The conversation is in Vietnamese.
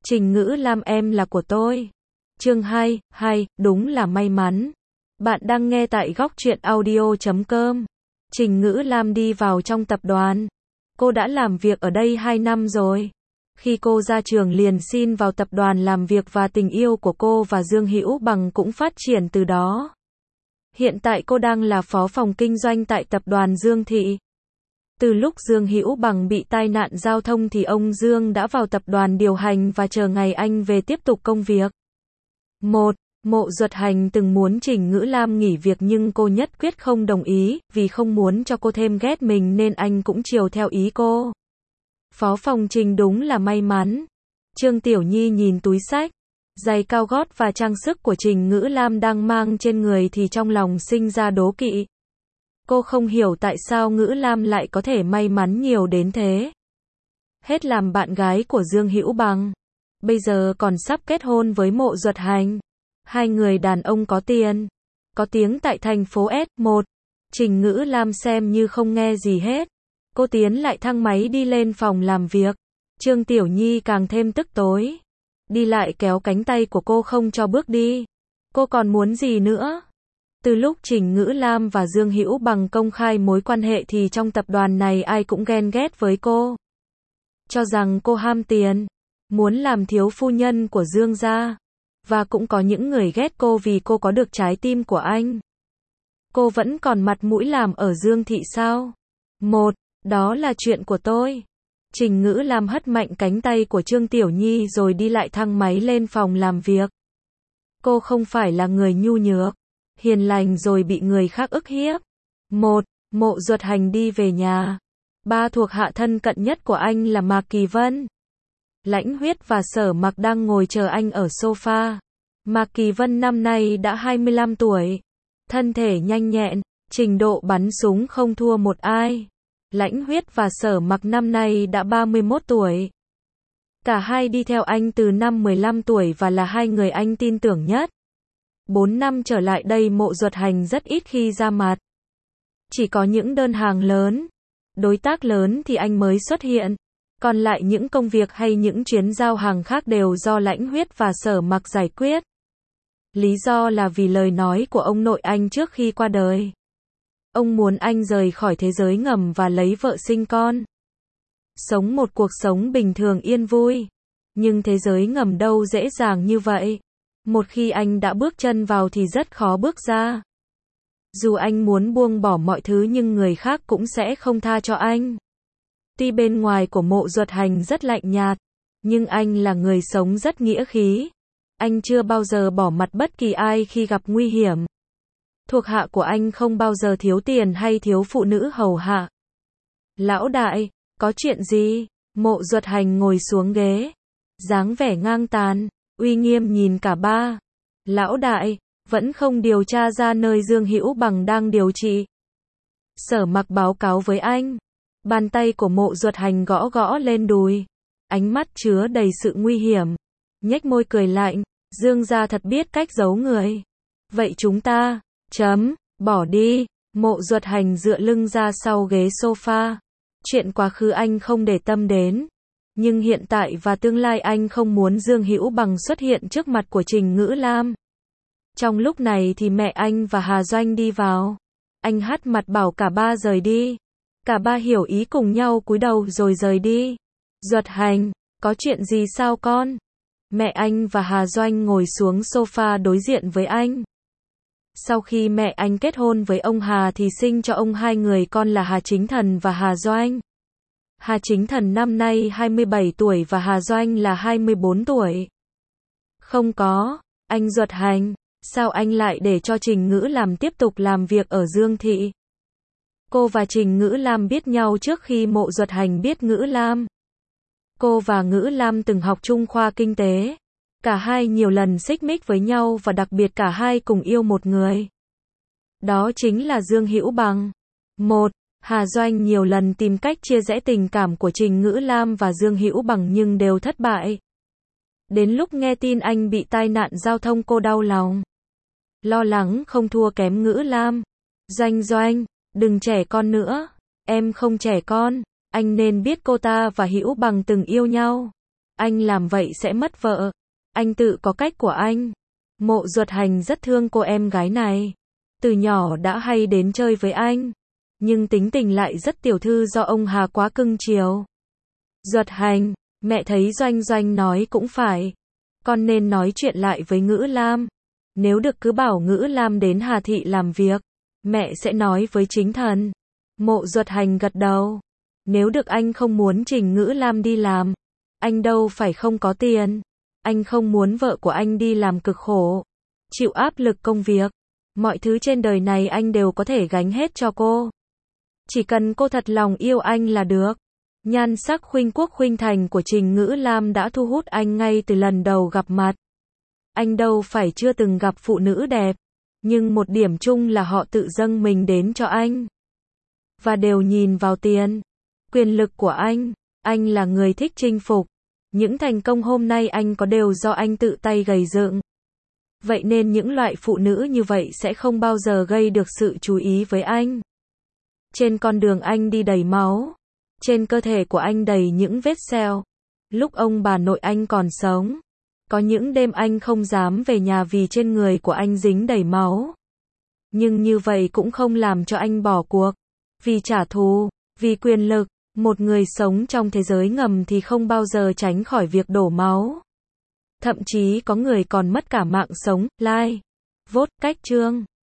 Trình Ngữ Lam em là của tôi. Chương 2, đúng là may mắn. Bạn đang nghe tại góc truyện audio.com. Trình Ngữ Lam đi vào trong tập đoàn. Cô đã làm việc ở đây 2 năm rồi. Khi cô ra trường liền xin vào tập đoàn làm việc và tình yêu của cô và Dương Hữu Bằng cũng phát triển từ đó. Hiện tại cô đang là phó phòng kinh doanh tại tập đoàn Dương Thị. Từ lúc Dương Hữu Bằng bị tai nạn giao thông thì ông Dương đã vào tập đoàn điều hành và chờ ngày anh về tiếp tục công việc. Mộ Duật Hành từng muốn Trình Ngữ Lam nghỉ việc nhưng cô nhất quyết không đồng ý, vì không muốn cho cô thêm ghét mình nên anh cũng chiều theo ý cô. Phó phòng Trình đúng là may mắn. Trương Tiểu Nhi nhìn túi xách, giày cao gót và trang sức của Trình Ngữ Lam đang mang trên người thì trong lòng sinh ra đố kỵ. Cô không hiểu tại sao Ngữ Lam lại có thể may mắn nhiều đến thế. Hết làm bạn gái của Dương Hữu Bằng, bây giờ còn sắp kết hôn với Mộ Duật Hành. Hai người đàn ông có tiền, có tiếng tại thành phố S1. Trình Ngữ Lam xem như không nghe gì hết. Cô tiến lại thang máy đi lên phòng làm việc. Trương Tiểu Nhi càng thêm tức tối. Đi lại kéo cánh tay của cô không cho bước đi. Cô còn muốn gì nữa? Từ lúc Trình Ngữ Lam và Dương Hữu Bằng công khai mối quan hệ thì trong tập đoàn này ai cũng ghen ghét với cô. Cho rằng cô ham tiền, muốn làm thiếu phu nhân của Dương gia. Và cũng có những người ghét cô vì cô có được trái tim của anh. Cô vẫn còn mặt mũi làm ở Dương Thị sao? Đó là chuyện của tôi. Trình Ngữ Lam hất mạnh cánh tay của Trương Tiểu Nhi rồi đi lại thang máy lên phòng làm việc. Cô không phải là người nhu nhược, hiền lành rồi bị người khác ức hiếp. Mộ Duật Hành đi về nhà. Ba thuộc hạ thân cận nhất của anh là Mạc Kỳ Vân, Lãnh Huyết và Sở Mặc đang ngồi chờ anh ở sofa. Mạc Kỳ Vân năm nay đã 25 tuổi, thân thể nhanh nhẹn, trình độ bắn súng không thua một ai. Lãnh Huyết và Sở Mặc năm nay đã 31 tuổi. Cả hai đi theo anh từ năm 15 tuổi và là hai người anh tin tưởng nhất. 4 năm trở lại đây Mộ Duật Hành rất ít khi ra mặt. Chỉ có những đơn hàng lớn, đối tác lớn thì anh mới xuất hiện. Còn lại những công việc hay những chuyến giao hàng khác đều do Lãnh Huyết và Sở Mặc giải quyết. Lý do là vì lời nói của ông nội anh trước khi qua đời. Ông muốn anh rời khỏi thế giới ngầm và lấy vợ sinh con. Sống một cuộc sống bình thường yên vui. Nhưng thế giới ngầm đâu dễ dàng như vậy. Một khi anh đã bước chân vào thì rất khó bước ra. Dù anh muốn buông bỏ mọi thứ nhưng người khác cũng sẽ không tha cho anh. Tuy bên ngoài của Mộ Duật Hành rất lạnh nhạt, nhưng anh là người sống rất nghĩa khí. Anh chưa bao giờ bỏ mặt bất kỳ ai khi gặp nguy hiểm. Thuộc hạ của anh không bao giờ thiếu tiền hay thiếu phụ nữ hầu hạ. Lão đại, có chuyện gì? Mộ Duật Hành ngồi xuống ghế, dáng vẻ ngang tàn, uy nghiêm nhìn cả ba. Lão đại, vẫn không điều tra ra nơi Dương Hữu Bằng đang điều trị. Sở Mặc báo cáo với anh. Bàn tay của Mộ Duật Hành gõ gõ lên đùi, ánh mắt chứa đầy sự nguy hiểm, nhếch môi cười lạnh. Dương gia thật biết cách giấu người. Vậy chúng ta, bỏ đi. Mộ Duật Hành dựa lưng ra sau ghế sofa. Chuyện quá khứ anh không để tâm đến, nhưng hiện tại và tương lai anh không muốn Dương Hữu Bằng xuất hiện trước mặt của Trình Ngữ Lam. Trong lúc này thì mẹ anh và Hà Doanh đi vào. Anh hất mặt bảo cả ba rời đi. Cả ba hiểu ý cùng nhau cúi đầu rồi rời đi. Duật Hành, có chuyện gì sao con? Mẹ anh và Hà Doanh ngồi xuống sofa đối diện với anh. Sau khi mẹ anh kết hôn với ông Hà thì sinh cho ông hai người con là Hà Chính Thần và Hà Doanh. Hà Chính Thần năm nay 27 tuổi và Hà Doanh là 24 tuổi. Không có, anh Duật Hành, sao anh lại để cho Trình Ngữ Lam tiếp tục làm việc ở Dương Thị? Cô và Trình Ngữ Lam biết nhau trước khi Mộ Duật Hành biết Ngữ Lam. Cô và Ngữ Lam từng học chung khoa kinh tế. Cả hai nhiều lần xích mích với nhau và đặc biệt cả hai cùng yêu một người. Đó chính là Dương Hữu Bằng. Hà Doanh nhiều lần tìm cách chia rẽ tình cảm của Trình Ngữ Lam và Dương Hữu Bằng nhưng đều thất bại. Đến lúc nghe tin anh bị tai nạn giao thông cô đau lòng. Lo lắng không thua kém Ngữ Lam. Doanh, đừng trẻ con nữa. Em không trẻ con. Anh nên biết cô ta và Hữu Bằng từng yêu nhau. Anh làm vậy sẽ mất vợ. Anh tự có cách của anh. Mộ Duật Hành rất thương cô em gái này. Từ nhỏ đã hay đến chơi với anh. Nhưng tính tình lại rất tiểu thư do ông Hà quá cưng chiều. Duật Hành, mẹ thấy Doanh Doanh nói cũng phải. Con nên nói chuyện lại với Ngữ Lam. Nếu được cứ bảo Ngữ Lam đến Hà Thị làm việc. Mẹ sẽ nói với chính thần. Mộ Duật Hành gật đầu. Nếu được anh không muốn Trình Ngữ Lam đi làm. Anh đâu phải không có tiền. Anh không muốn vợ của anh đi làm cực khổ. Chịu áp lực công việc. Mọi thứ trên đời này anh đều có thể gánh hết cho cô. Chỉ cần cô thật lòng yêu anh là được. Nhan sắc khuynh quốc khuynh thành của Trình Ngữ Lam đã thu hút anh ngay từ lần đầu gặp mặt. Anh đâu phải chưa từng gặp phụ nữ đẹp. Nhưng một điểm chung là họ tự dâng mình đến cho anh. Và đều nhìn vào tiền. Quyền lực của anh. Anh là người thích chinh phục. Những thành công hôm nay anh có đều do anh tự tay gầy dựng. Vậy nên những loại phụ nữ như vậy sẽ không bao giờ gây được sự chú ý với anh. Trên con đường anh đi đầy máu. Trên cơ thể của anh đầy những vết sẹo. Lúc ông bà nội anh còn sống. Có những đêm anh không dám về nhà vì trên người của anh dính đầy máu. Nhưng như vậy cũng không làm cho anh bỏ cuộc. Vì trả thù, vì quyền lực, một người sống trong thế giới ngầm thì không bao giờ tránh khỏi việc đổ máu. Thậm chí có người còn mất cả mạng sống, like, vote, cách chương.